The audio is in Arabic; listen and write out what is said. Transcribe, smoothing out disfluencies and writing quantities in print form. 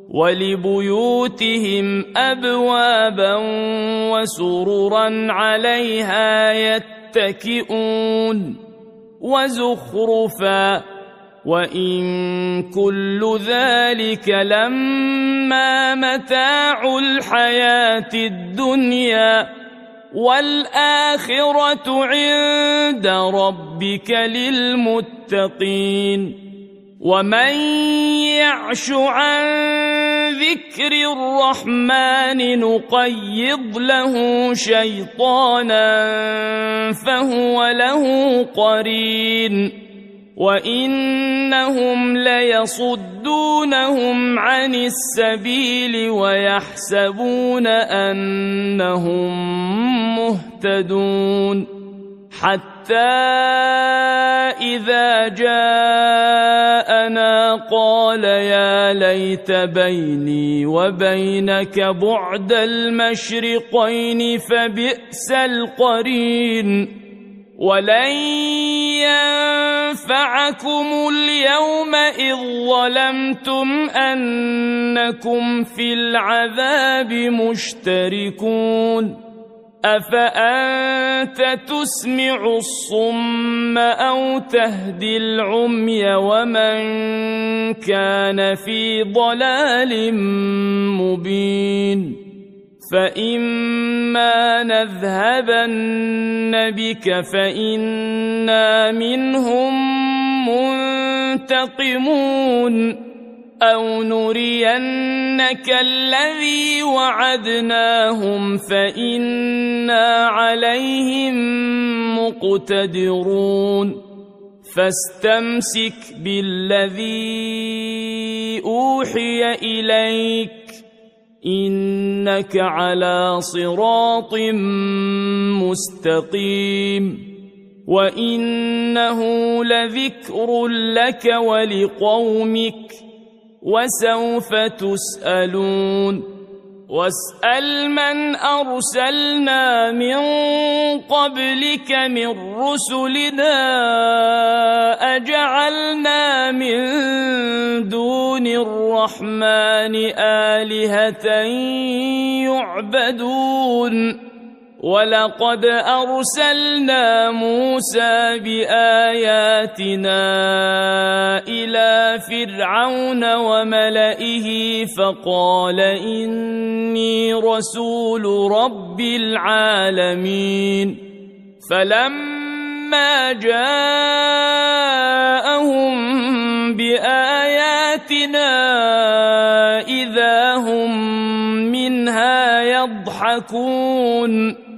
ولبيوتهم أبوابا وسررا عليها يتكئون وزخرفا وإن كل ذلك لما متاع الحياة الدنيا والآخرة عند ربك للمتقين ومن يعش عن ذكر الرحمن نقيض له شيطانا فهو له قرين وإنهم ليصدونهم عن السبيل ويحسبون أنهم مهتدون حتى إذا جاءنا قال يا ليت بيني وبينك بعد المشرقين فبئس القرين ولن ينفعكم اليوم إذ ظلمتم أنكم في العذاب مشتركون أفأنت تسمع الصم أو تهدي العمي ومن كان في ضلال مبين فإما نذهبن بك فإنا منهم منتقمون أو نرينك الذي وعدناهم فإنا عليهم مقتدرون فاستمسك بالذي أوحي إليك إنك على صراط مستقيم وإنه لذكر لك ولقومك وسوف تسألون واسأل من أرسلنا من قبلك من رسلنا أجعلنا من دون الرحمن آلهة يعبدون ولقد أرسلنا موسى بآياتنا إلى فرعون وملئه فقال إني رسول رب العالمين فلما جاءهم بآياتنا إذا هم منها يضحكون